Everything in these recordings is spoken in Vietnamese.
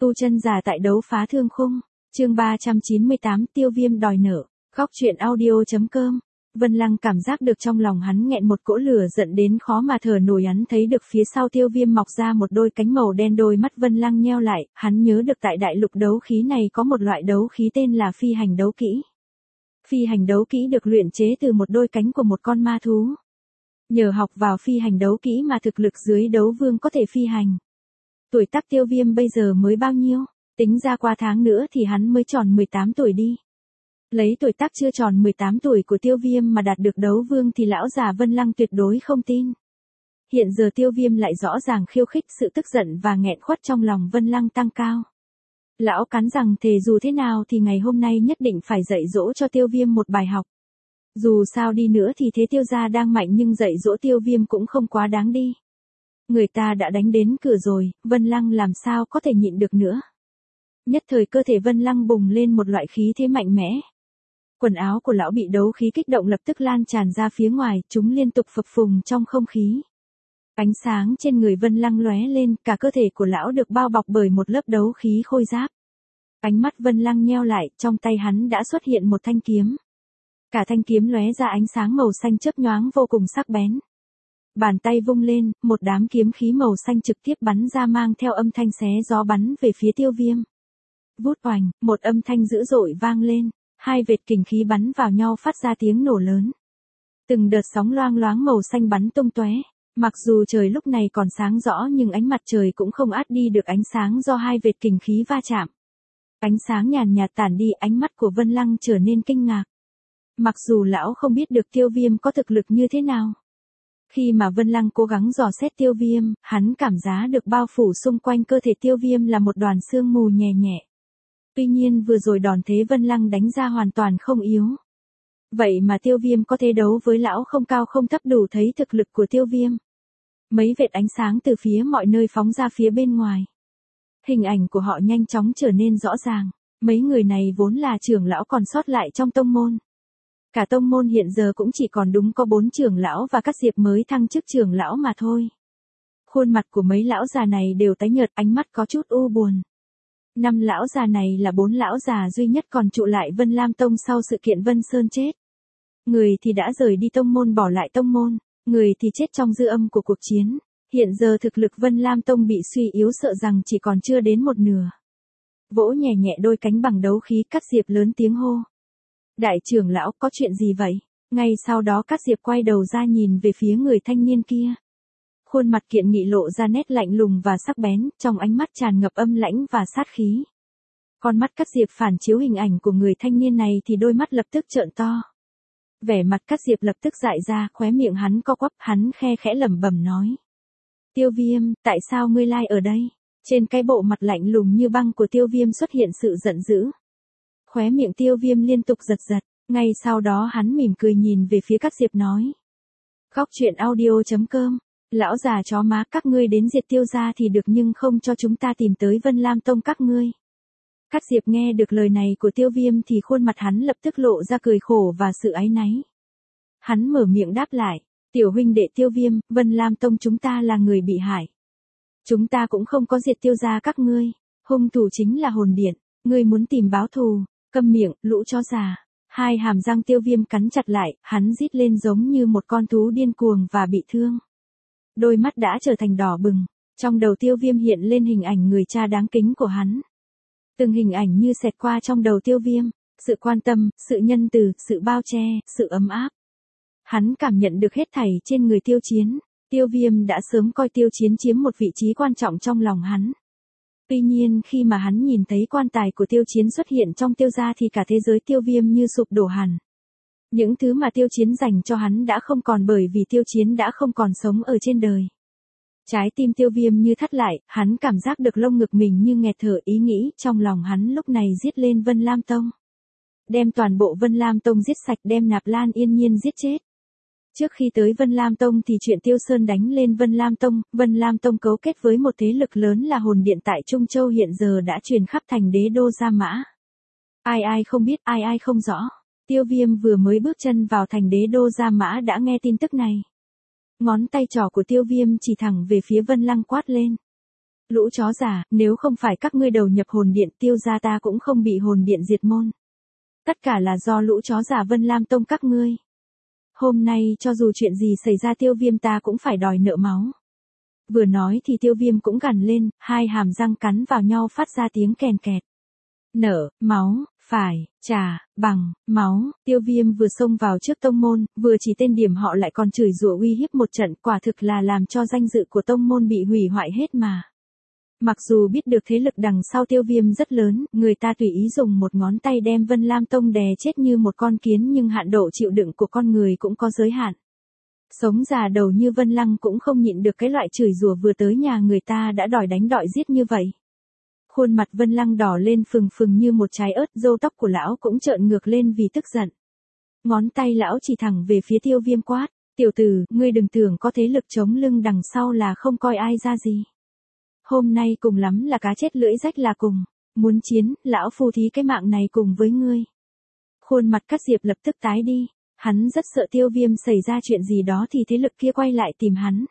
Tu chân giả tại đấu phá thương khung, chương 398 Tiêu Viêm đòi nợ, góc truyện audio.com. Vân Lăng cảm giác được trong lòng hắn nghẹn một cỗ lửa giận đến khó mà thở nổi, hắn thấy được phía sau Tiêu Viêm mọc ra một đôi cánh màu đen, đôi mắt Vân Lăng nheo lại, hắn nhớ được tại đại lục đấu khí này có một loại đấu khí tên là phi hành đấu kỹ. Phi hành đấu kỹ được luyện chế từ một đôi cánh của một con ma thú. Nhờ học vào phi hành đấu kỹ mà thực lực dưới đấu vương có thể phi hành. Tuổi tác Tiêu Viêm bây giờ mới bao nhiêu? Tính ra qua tháng nữa thì hắn mới tròn 18 tuổi đi. Lấy tuổi tác chưa tròn 18 tuổi của Tiêu Viêm mà đạt được đấu vương thì lão già Vân Lăng tuyệt đối không tin. Hiện giờ Tiêu Viêm lại rõ ràng khiêu khích, sự tức giận và nghẹn khuất trong lòng Vân Lăng tăng cao. Lão cắn rằng thề dù thế nào thì ngày hôm nay nhất định phải dạy dỗ cho Tiêu Viêm một bài học. Dù sao đi nữa thì thế Tiêu gia đang mạnh, nhưng dạy dỗ Tiêu Viêm cũng không quá đáng đi. Người ta đã đánh đến cửa rồi, Vân Lăng làm sao có thể nhịn được nữa. Nhất thời cơ thể Vân Lăng bùng lên một loại khí thế mạnh mẽ. Quần áo của lão bị đấu khí kích động lập tức lan tràn ra phía ngoài, chúng liên tục phập phùng trong không khí. Ánh sáng trên người Vân Lăng lóe lên, cả cơ thể của lão được bao bọc bởi một lớp đấu khí khôi giáp. Ánh mắt Vân Lăng nheo lại, trong tay hắn đã xuất hiện một thanh kiếm. Cả thanh kiếm lóe ra ánh sáng màu xanh chớp nhoáng vô cùng sắc bén. Bàn tay vung lên, một đám kiếm khí màu xanh trực tiếp bắn ra, mang theo âm thanh xé gió bắn về phía Tiêu Viêm. Vút oành, một âm thanh dữ dội vang lên, hai vệt kình khí bắn vào nhau phát ra tiếng nổ lớn. Từng đợt sóng loang loáng màu xanh bắn tung tóe. Mặc dù trời lúc này còn sáng rõ nhưng ánh mặt trời cũng không át đi được ánh sáng do hai vệt kình khí va chạm. Ánh sáng nhàn nhạt tản đi, ánh mắt của Vân Lăng trở nên kinh ngạc. Mặc dù lão không biết được Tiêu Viêm có thực lực như thế nào. Khi mà Vân Lăng cố gắng dò xét Tiêu Viêm, hắn cảm giác được bao phủ xung quanh cơ thể Tiêu Viêm là một đoàn sương mù nhẹ nhẹ. Tuy nhiên vừa rồi đòn thế Vân Lăng đánh ra hoàn toàn không yếu. Vậy mà Tiêu Viêm có thể đấu với lão không cao không thấp, đủ thấy thực lực của Tiêu Viêm. Mấy vệt ánh sáng từ phía mọi nơi phóng ra phía bên ngoài. Hình ảnh của họ nhanh chóng trở nên rõ ràng. Mấy người này vốn là trưởng lão còn sót lại trong tông môn. Cả tông môn hiện giờ cũng chỉ còn đúng có 4 trưởng lão và Cát Diệp mới thăng chức trưởng lão mà thôi. Khuôn mặt của mấy lão già này đều tái nhợt, ánh mắt có chút u buồn. 5 lão già này là 4 lão già duy nhất còn trụ lại Vân Lam Tông sau sự kiện Vân Sơn chết. Người thì đã rời đi tông môn bỏ lại tông môn, người thì chết trong dư âm của cuộc chiến. Hiện giờ thực lực Vân Lam Tông bị suy yếu, sợ rằng chỉ còn chưa đến một nửa. Vỗ nhẹ nhẹ đôi cánh bằng đấu khí, Cát Diệp lớn tiếng hô. Đại trưởng lão, có chuyện gì vậy? Ngay sau đó Cát Diệp quay đầu ra nhìn về phía người thanh niên kia. Khuôn mặt kiện nghị lộ ra nét lạnh lùng và sắc bén, trong ánh mắt tràn ngập âm lãnh và sát khí. Con mắt Cát Diệp phản chiếu hình ảnh của người thanh niên này thì đôi mắt lập tức trợn to. Vẻ mặt Cát Diệp lập tức dại ra, khóe miệng hắn co quắp, hắn khe khẽ lẩm bẩm nói. Tiêu Viêm, tại sao ngươi lai ở đây? Trên cái bộ mặt lạnh lùng như băng của Tiêu Viêm xuất hiện sự giận dữ. Khóe miệng Tiêu Viêm liên tục giật giật, ngay sau đó hắn mỉm cười nhìn về phía Cát Diệp nói. Góc truyện audio.com. Lão già chó má, các ngươi đến diệt Tiêu gia thì được nhưng không cho chúng ta tìm tới Vân Lam Tông các ngươi. Cát Diệp nghe được lời này của Tiêu Viêm thì khuôn mặt hắn lập tức lộ ra cười khổ và sự áy náy. Hắn mở miệng đáp lại, tiểu huynh đệ Tiêu Viêm, Vân Lam Tông chúng ta là người bị hại. Chúng ta cũng không có diệt Tiêu gia các ngươi, hung thủ chính là hồn điện, ngươi muốn tìm báo thù, câm miệng, lũ chó già. Hai hàm răng Tiêu Viêm cắn chặt lại, hắn rít lên giống như một con thú điên cuồng và bị thương. Đôi mắt đã trở thành đỏ bừng, trong đầu Tiêu Viêm hiện lên hình ảnh người cha đáng kính của hắn. Từng hình ảnh như xẹt qua trong đầu Tiêu Viêm, sự quan tâm, sự nhân từ, sự bao che, sự ấm áp. Hắn cảm nhận được hết thảy trên người Tiêu Chiến. Tiêu Viêm đã sớm coi Tiêu Chiến chiếm một vị trí quan trọng trong lòng hắn. Tuy nhiên khi mà hắn nhìn thấy quan tài của Tiêu Chiến xuất hiện trong Tiêu gia thì cả thế giới Tiêu Viêm như sụp đổ hẳn. Những thứ mà Tiêu Chiến dành cho hắn đã không còn, bởi vì Tiêu Chiến đã không còn sống ở trên đời. Trái tim Tiêu Viêm như thắt lại, hắn cảm giác được lông ngực mình như nghẹt thở, ý nghĩ trong lòng hắn lúc này giết lên Vân Lam Tông. Đem toàn bộ Vân Lam Tông giết sạch, đem Nạp Lan Yên Nhiên giết chết. Trước khi tới Vân Lam Tông thì chuyện Tiêu Sơn đánh lên Vân Lam Tông cấu kết với một thế lực lớn là hồn điện tại Trung Châu hiện giờ đã truyền khắp thành đế đô Gia Mã. Ai ai không biết, ai ai không rõ. Tiêu Viêm vừa mới bước chân vào thành đế đô Gia Mã đã nghe tin tức này. Ngón tay trỏ của Tiêu Viêm chỉ thẳng về phía Vân Lăng quát lên. Lũ chó già, nếu không phải các ngươi đầu nhập hồn điện, Tiêu gia ta cũng không bị hồn điện diệt môn. Tất cả là do lũ chó già Vân Lam Tông các ngươi. Hôm nay cho dù chuyện gì xảy ra Tiêu Viêm ta cũng phải đòi nợ máu. Vừa nói thì Tiêu Viêm cũng gằn lên, hai hàm răng cắn vào nhau phát ra tiếng kèn kẹt. Nợ, máu, phải, trả, bằng, máu. Tiêu Viêm vừa xông vào trước tông môn, vừa chỉ tên điểm họ lại còn chửi rủa uy hiếp một trận, quả thực là làm cho danh dự của tông môn bị hủy hoại hết mà. Mặc dù biết được thế lực đằng sau Tiêu Viêm rất lớn, người ta tùy ý dùng một ngón tay đem Vân Lam Tông đè chết như một con kiến, nhưng hạn độ chịu đựng của con người cũng có giới hạn. Sống già đầu như Vân Lăng cũng không nhịn được cái loại chửi rủa vừa tới nhà người ta đã đòi đánh đòi giết như vậy. Khuôn mặt Vân Lăng đỏ lên phừng phừng như một trái ớt, râu tóc của lão cũng trợn ngược lên vì tức giận. Ngón tay lão chỉ thẳng về phía Tiêu Viêm quát, tiểu tử, ngươi đừng tưởng có thế lực chống lưng đằng sau là không coi ai ra gì. Hôm nay cùng lắm là cá chết lưỡi rách là cùng, muốn chiến, lão phu thí cái mạng này cùng với ngươi. Khuôn mặt Cát Diệp lập tức tái đi, hắn rất sợ Tiêu Viêm xảy ra chuyện gì đó thì thế lực kia quay lại tìm hắn.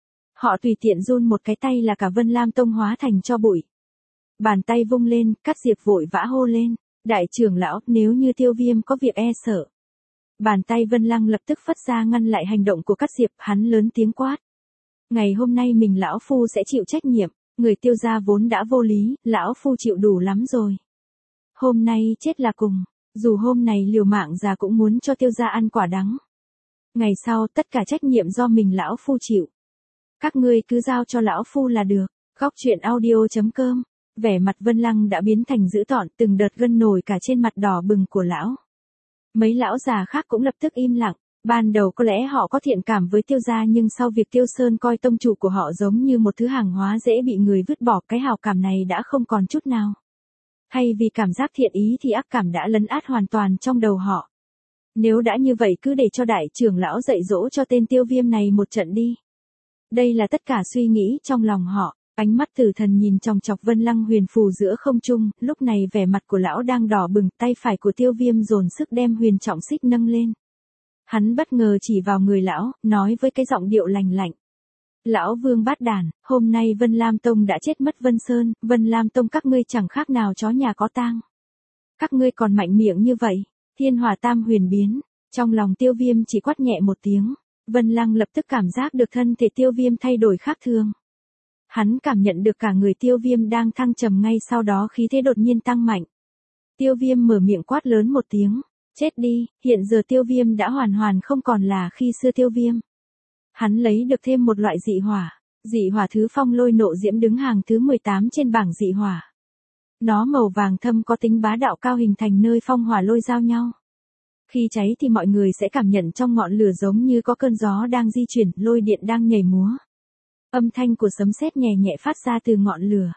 Họ tùy tiện run một cái tay là cả Vân Lam Tông hóa thành tro bụi. Bàn tay vung lên, Cát Diệp vội vã hô lên, đại trưởng lão, nếu như Tiêu Viêm có việc e sợ. Bàn tay Vân Lăng lập tức phất ra ngăn lại hành động của Cát Diệp, hắn lớn tiếng quát. Ngày hôm nay mình lão phu sẽ chịu trách nhiệm, người Tiêu gia vốn đã vô lý, lão phu chịu đủ lắm rồi. Hôm nay chết là cùng, dù hôm này liều mạng già cũng muốn cho Tiêu gia ăn quả đắng. Ngày sau tất cả trách nhiệm do mình lão phu chịu. Các ngươi cứ giao cho lão phu là được. Góc truyện audio.com. Vẻ mặt Vân Lăng đã biến thành dữ tợn, từng đợt gân nổi cả trên mặt đỏ bừng của lão. Mấy lão già khác cũng lập tức im lặng. Ban đầu có lẽ họ có thiện cảm với Tiêu gia, nhưng sau việc Tiêu Sơn coi tông chủ của họ giống như một thứ hàng hóa dễ bị người vứt bỏ, cái hào cảm này đã không còn chút nào. Thay vì cảm giác thiện ý thì ác cảm đã lấn át hoàn toàn trong đầu họ. Nếu đã như vậy cứ để cho đại trưởng lão dạy dỗ cho tên Tiêu Viêm này một trận đi. Đây là tất cả suy nghĩ trong lòng họ. Ánh mắt tử thần nhìn chòng chọc Vân Lăng huyền phù giữa không trung, lúc này vẻ mặt của lão đang đỏ bừng, tay phải của Tiêu Viêm dồn sức đem huyền trọng xích nâng lên. Hắn bất ngờ chỉ vào người lão, nói với cái giọng điệu lành lạnh. Lão Vương bát đàn, hôm nay Vân Lam Tông đã chết mất Vân Sơn, Vân Lam Tông các ngươi chẳng khác nào chó nhà có tang. Các ngươi còn mạnh miệng như vậy, thiên hỏa tam huyền biến, trong lòng Tiêu Viêm chỉ quát nhẹ một tiếng, Vân Lăng lập tức cảm giác được thân thể Tiêu Viêm thay đổi khác thường. Hắn cảm nhận được cả người Tiêu Viêm đang thăng trầm, ngay sau đó khí thế đột nhiên tăng mạnh. Tiêu Viêm mở miệng quát lớn một tiếng. Chết đi, hiện giờ Tiêu Viêm đã hoàn toàn không còn là khi xưa Tiêu Viêm. Hắn lấy được thêm một loại dị hỏa thứ phong lôi nộ diễm đứng hàng thứ 18 trên bảng dị hỏa. Nó màu vàng thâm có tính bá đạo cao, hình thành nơi phong hỏa lôi giao nhau. Khi cháy thì mọi người sẽ cảm nhận trong ngọn lửa giống như có cơn gió đang di chuyển, lôi điện đang nhảy múa. Âm thanh của sấm sét nhẹ nhẹ phát ra từ ngọn lửa.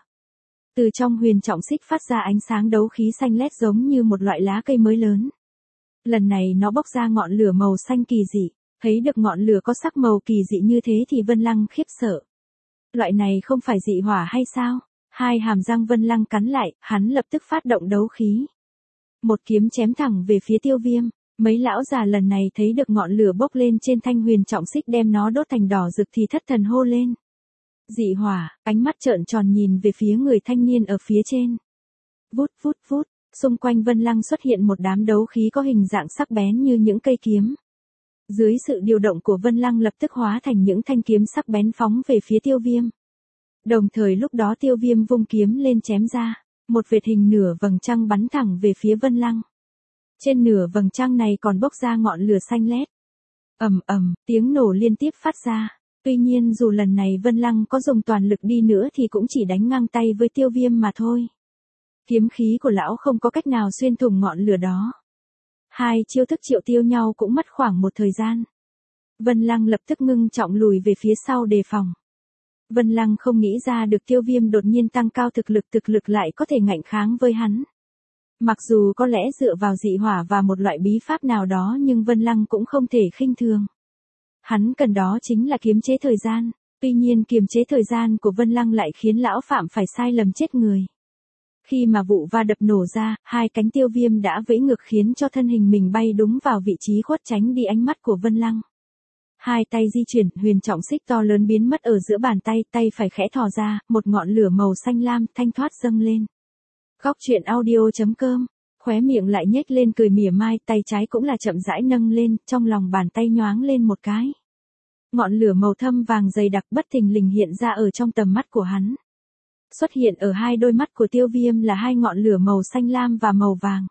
Từ trong huyền trọng xích phát ra ánh sáng đấu khí xanh lét giống như một loại lá cây mới lớn. Lần này nó bốc ra ngọn lửa màu xanh kỳ dị, thấy được ngọn lửa có sắc màu kỳ dị như thế thì Vân Lăng khiếp sợ. Loại này không phải dị hỏa hay sao? Hai hàm răng Vân Lăng cắn lại, hắn lập tức phát động đấu khí. Một kiếm chém thẳng về phía Tiêu Viêm, mấy lão già lần này thấy được ngọn lửa bốc lên trên thanh huyền trọng xích đem nó đốt thành đỏ rực thì thất thần hô lên. Dị hỏa, ánh mắt trợn tròn nhìn về phía người thanh niên ở phía trên. Vút vút vút. Xung quanh Vân Lăng xuất hiện một đám đấu khí có hình dạng sắc bén như những cây kiếm. Dưới sự điều động của Vân Lăng lập tức hóa thành những thanh kiếm sắc bén phóng về phía Tiêu Viêm. Đồng thời lúc đó Tiêu Viêm vung kiếm lên chém ra, một vệt hình nửa vầng trăng bắn thẳng về phía Vân Lăng. Trên nửa vầng trăng này còn bốc ra ngọn lửa xanh lét. Ầm ầm, tiếng nổ liên tiếp phát ra. Tuy nhiên dù lần này Vân Lăng có dùng toàn lực đi nữa thì cũng chỉ đánh ngang tay với Tiêu Viêm mà thôi. Kiếm khí của lão không có cách nào xuyên thủng ngọn lửa đó. Hai chiêu thức triệu tiêu nhau cũng mất khoảng một thời gian. Vân Lăng lập tức ngưng trọng lùi về phía sau đề phòng. Vân Lăng không nghĩ ra được Tiêu Viêm đột nhiên tăng cao thực lực lại có thể ngạnh kháng với hắn. Mặc dù có lẽ dựa vào dị hỏa và một loại bí pháp nào đó nhưng Vân Lăng cũng không thể khinh thường. Hắn cần đó chính là kiềm chế thời gian. Tuy nhiên kiềm chế thời gian của Vân Lăng lại khiến lão phạm phải sai lầm chết người. Khi mà vụ va đập nổ ra, hai cánh Tiêu Viêm đã vẫy ngược khiến cho thân hình mình bay đúng vào vị trí khuất tránh đi ánh mắt của Vân Lăng. Hai tay di chuyển, huyền trọng xích to lớn biến mất ở giữa bàn tay, tay phải khẽ thò ra, một ngọn lửa màu xanh lam, thanh thoát dâng lên. Góc truyện audio.com, khóe miệng lại nhếch lên cười mỉa mai, tay trái cũng là chậm rãi nâng lên, trong lòng bàn tay nhoáng lên một cái. Ngọn lửa màu thâm vàng dày đặc bất thình lình hiện ra ở trong tầm mắt của hắn. Xuất hiện ở hai đôi mắt của Tiêu Viêm là hai ngọn lửa màu xanh lam và màu vàng.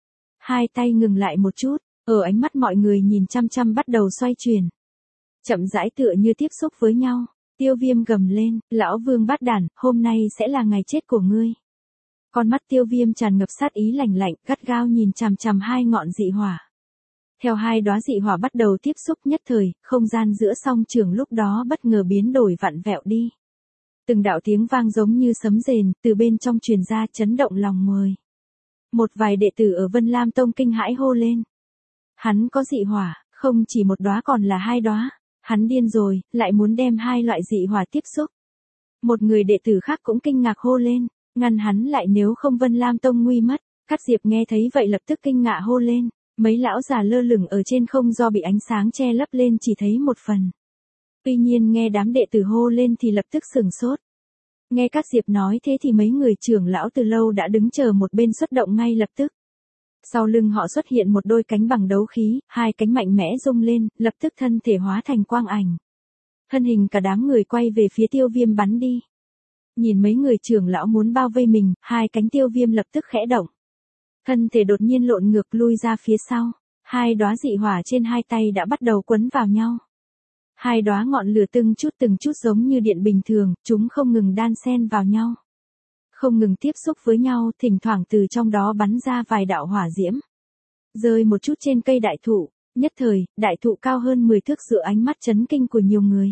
Hai tay ngừng lại một chút, ở ánh mắt mọi người nhìn chăm chăm bắt đầu xoay chuyển. Chậm rãi tựa như tiếp xúc với nhau, Tiêu Viêm gầm lên, lão vương bát đản, hôm nay sẽ là ngày chết của ngươi. Con mắt Tiêu Viêm tràn ngập sát ý lạnh lạnh, gắt gao nhìn chằm chằm hai ngọn dị hỏa. Theo hai đóa dị hỏa bắt đầu tiếp xúc nhất thời, không gian giữa song trường lúc đó bất ngờ biến đổi vặn vẹo đi. Từng đạo tiếng vang giống như sấm rền, từ bên trong truyền ra chấn động lòng người. Một vài đệ tử ở Vân Lam Tông kinh hãi hô lên. Hắn có dị hỏa, không chỉ một đóa còn là hai đóa. Hắn điên rồi, lại muốn đem hai loại dị hỏa tiếp xúc. Một người đệ tử khác cũng kinh ngạc hô lên, ngăn hắn lại nếu không Vân Lam Tông nguy mất. Cát Diệp nghe thấy vậy lập tức kinh ngạc hô lên, mấy lão già lơ lửng ở trên không do bị ánh sáng che lấp lên chỉ thấy một phần. Tuy nhiên nghe đám đệ tử hô lên thì lập tức sửng sốt. Nghe Cát Diệp nói thế thì mấy người trưởng lão từ lâu đã đứng chờ một bên xuất động ngay lập tức. Sau lưng họ xuất hiện một đôi cánh bằng đấu khí, hai cánh mạnh mẽ rung lên, lập tức thân thể hóa thành quang ảnh. Thân hình cả đám người quay về phía Tiêu Viêm bắn đi. Nhìn mấy người trưởng lão muốn bao vây mình, hai cánh Tiêu Viêm lập tức khẽ động. Thân thể đột nhiên lộn ngược lui ra phía sau, hai đóa dị hỏa trên hai tay đã bắt đầu quấn vào nhau. Hai đóa ngọn lửa từng chút giống như điện bình thường, chúng không ngừng đan xen vào nhau. Không ngừng tiếp xúc với nhau, thỉnh thoảng từ trong đó bắn ra vài đạo hỏa diễm. Rơi một chút trên cây đại thụ, nhất thời, đại thụ cao hơn 10 thước giữa ánh mắt chấn kinh của nhiều người.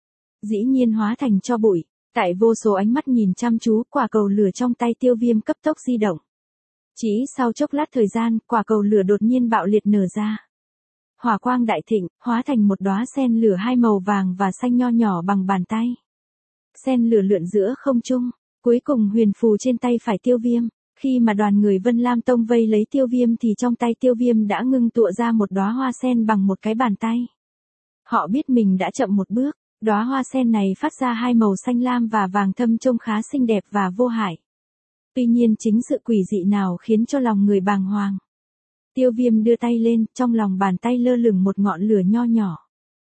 Dĩ nhiên hóa thành tro bụi, tại vô số ánh mắt nhìn chăm chú, quả cầu lửa trong tay Tiêu Viêm cấp tốc di động. Chỉ sau chốc lát thời gian, quả cầu lửa đột nhiên bạo liệt nở ra. Hỏa quang đại thịnh, hóa thành một đóa sen lửa hai màu vàng và xanh nho nhỏ bằng bàn tay. Sen lửa lượn giữa không trung, cuối cùng huyền phù trên tay phải Tiêu Viêm. Khi mà đoàn người Vân Lam Tông vây lấy Tiêu Viêm thì trong tay Tiêu Viêm đã ngưng tụ ra một đóa hoa sen bằng một cái bàn tay. Họ biết mình đã chậm một bước, đóa hoa sen này phát ra hai màu xanh lam và vàng thâm trông khá xinh đẹp và vô hại. Tuy nhiên chính sự quỷ dị nào khiến cho lòng người bàng hoàng. Tiêu Viêm đưa tay lên, trong lòng bàn tay lơ lửng một ngọn lửa nho nhỏ.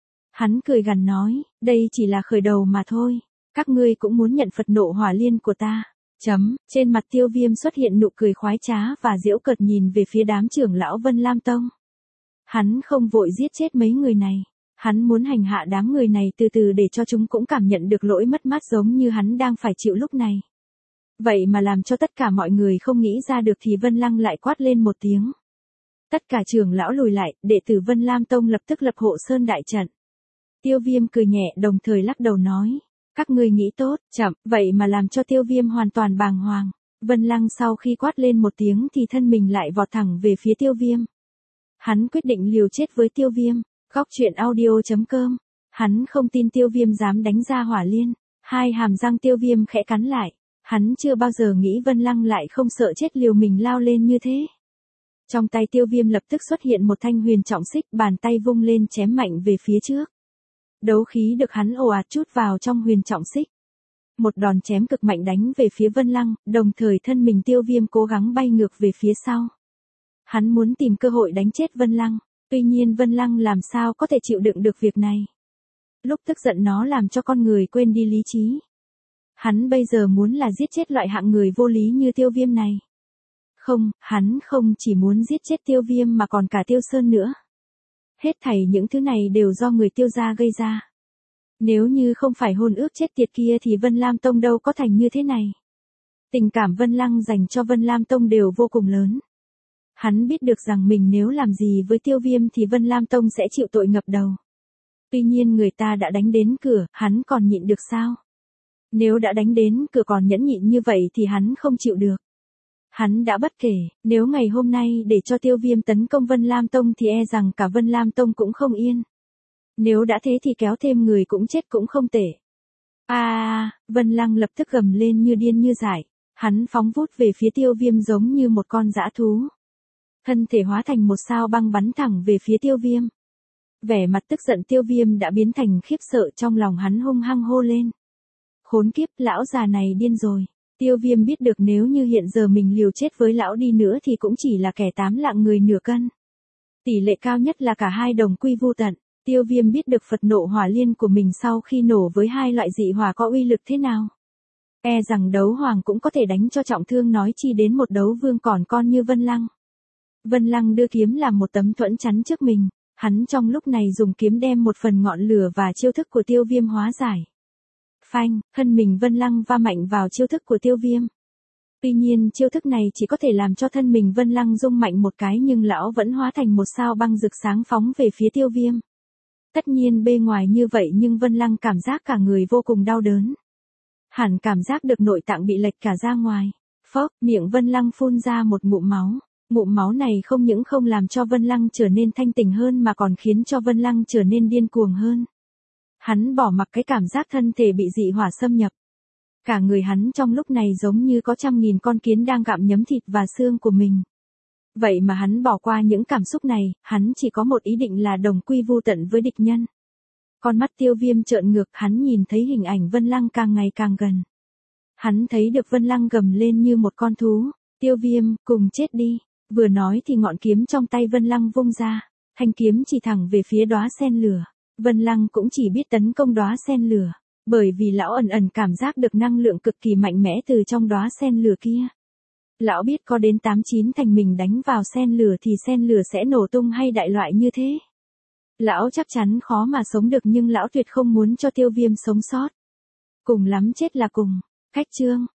Hắn cười gằn nói, đây chỉ là khởi đầu mà thôi, các ngươi cũng muốn nhận Phật nộ hỏa liên của ta. Trên mặt Tiêu Viêm xuất hiện nụ cười khoái trá và giễu cợt nhìn về phía đám trưởng lão Vân Lam Tông. Hắn không vội giết chết mấy người này, hắn muốn hành hạ đám người này từ từ để cho chúng cũng cảm nhận được lỗi mất mát giống như hắn đang phải chịu lúc này. Vậy mà làm cho tất cả mọi người không nghĩ ra được thì Vân Lăng lại quát lên một tiếng. Tất cả trưởng lão lùi lại, đệ tử Vân Lam Tông lập tức lập hộ sơn đại trận. Tiêu Viêm cười nhẹ đồng thời lắc đầu nói, các ngươi nghĩ tốt, chậm, vậy mà làm cho Tiêu Viêm hoàn toàn bàng hoàng. Vân Lăng sau khi quát lên một tiếng thì thân mình lại vọt thẳng về phía Tiêu Viêm. Hắn quyết định liều chết với Tiêu Viêm. Góc truyện audio.com, hắn không tin Tiêu Viêm dám đánh ra hỏa liên. Hai hàm răng Tiêu Viêm khẽ cắn lại. Hắn chưa bao giờ nghĩ Vân Lăng lại không sợ chết liều mình lao lên như thế. Trong tay Tiêu Viêm lập tức xuất hiện một thanh huyền trọng xích, bàn tay vung lên chém mạnh về phía trước. Đấu khí được hắn ồ ạt chút vào trong huyền trọng xích. Một đòn chém cực mạnh đánh về phía Vân Lăng, đồng thời thân mình Tiêu Viêm cố gắng bay ngược về phía sau. Hắn muốn tìm cơ hội đánh chết Vân Lăng, tuy nhiên Vân Lăng làm sao có thể chịu đựng được việc này. Lúc tức giận nó làm cho con người quên đi lý trí. Hắn bây giờ muốn là giết chết loại hạng người vô lý như Tiêu Viêm này. Không, hắn không chỉ muốn giết chết Tiêu Viêm mà còn cả Tiêu Sơn nữa. Hết thảy những thứ này đều do người Tiêu gia gây ra. Nếu như không phải hôn ước chết tiệt kia thì Vân Lam Tông đâu có thành như thế này. Tình cảm Vân Lăng dành cho Vân Lam Tông đều vô cùng lớn. Hắn biết được rằng mình nếu làm gì với Tiêu Viêm thì Vân Lam Tông sẽ chịu tội ngập đầu. Tuy nhiên người ta đã đánh đến cửa, hắn còn nhịn được sao? Nếu đã đánh đến cửa còn nhẫn nhịn như vậy thì hắn không chịu được. Hắn đã bất kể, nếu ngày hôm nay để cho Tiêu Viêm tấn công Vân Lam Tông thì e rằng cả Vân Lam Tông cũng không yên. Nếu đã thế thì kéo thêm người cũng chết cũng không tệ. Vân Lăng lập tức gầm lên như điên như dại. Hắn phóng vút về phía Tiêu Viêm giống như một con dã thú. Thân thể hóa thành một sao băng bắn thẳng về phía Tiêu Viêm. Vẻ mặt tức giận Tiêu Viêm đã biến thành khiếp sợ, trong lòng hắn hung hăng hô lên. Khốn kiếp, lão già này điên rồi. Tiêu Viêm biết được nếu như hiện giờ mình liều chết với lão đi nữa thì cũng chỉ là kẻ 8 lạng người nửa cân. Tỷ lệ cao nhất là cả hai đồng quy vu tận. Tiêu Viêm biết được Phật nộ hỏa liên của mình sau khi nổ với hai loại dị hỏa có uy lực thế nào. E rằng đấu hoàng cũng có thể đánh cho trọng thương, nói chi đến một đấu vương còn con như Vân Lăng. Vân Lăng đưa kiếm làm một tấm thuẫn chắn trước mình, hắn trong lúc này dùng kiếm đem một phần ngọn lửa và chiêu thức của Tiêu Viêm hóa giải. Phanh, thân mình Vân Lăng va mạnh vào chiêu thức của Tiêu Viêm. Tuy nhiên chiêu thức này chỉ có thể làm cho thân mình Vân Lăng rung mạnh một cái, nhưng lão vẫn hóa thành một sao băng rực sáng phóng về phía Tiêu Viêm. Tất nhiên bề ngoài như vậy nhưng Vân Lăng cảm giác cả người vô cùng đau đớn. Hẳn cảm giác được nội tạng bị lệch cả ra ngoài. Phốc, miệng Vân Lăng phun ra một ngụm máu. Ngụm máu này không những không làm cho Vân Lăng trở nên thanh tỉnh hơn mà còn khiến cho Vân Lăng trở nên điên cuồng hơn. Hắn bỏ mặc cái cảm giác thân thể bị dị hỏa xâm nhập. Cả người hắn trong lúc này giống như có 100.000 con kiến đang gặm nhấm thịt và xương của mình. Vậy mà hắn bỏ qua những cảm xúc này, hắn chỉ có một ý định là đồng quy vu tận với địch nhân. Con mắt Tiêu Viêm trợn ngược, hắn nhìn thấy hình ảnh Vân Lăng càng ngày càng gần. Hắn thấy được Vân Lăng gầm lên như một con thú. Tiêu Viêm, cùng chết đi. Vừa nói thì ngọn kiếm trong tay Vân Lăng vung ra. Thanh kiếm chỉ thẳng về phía đóa sen lửa. Vân Lăng cũng chỉ biết tấn công đóa sen lửa. Bởi vì lão ẩn ẩn cảm giác được năng lượng cực kỳ mạnh mẽ từ trong đóa sen lửa kia. Lão biết có đến 8-9 thành mình đánh vào sen lửa thì sen lửa sẽ nổ tung hay đại loại như thế. Lão chắc chắn khó mà sống được, nhưng lão tuyệt không muốn cho Tiêu Viêm sống sót. Cùng lắm chết là cùng. Khách chương.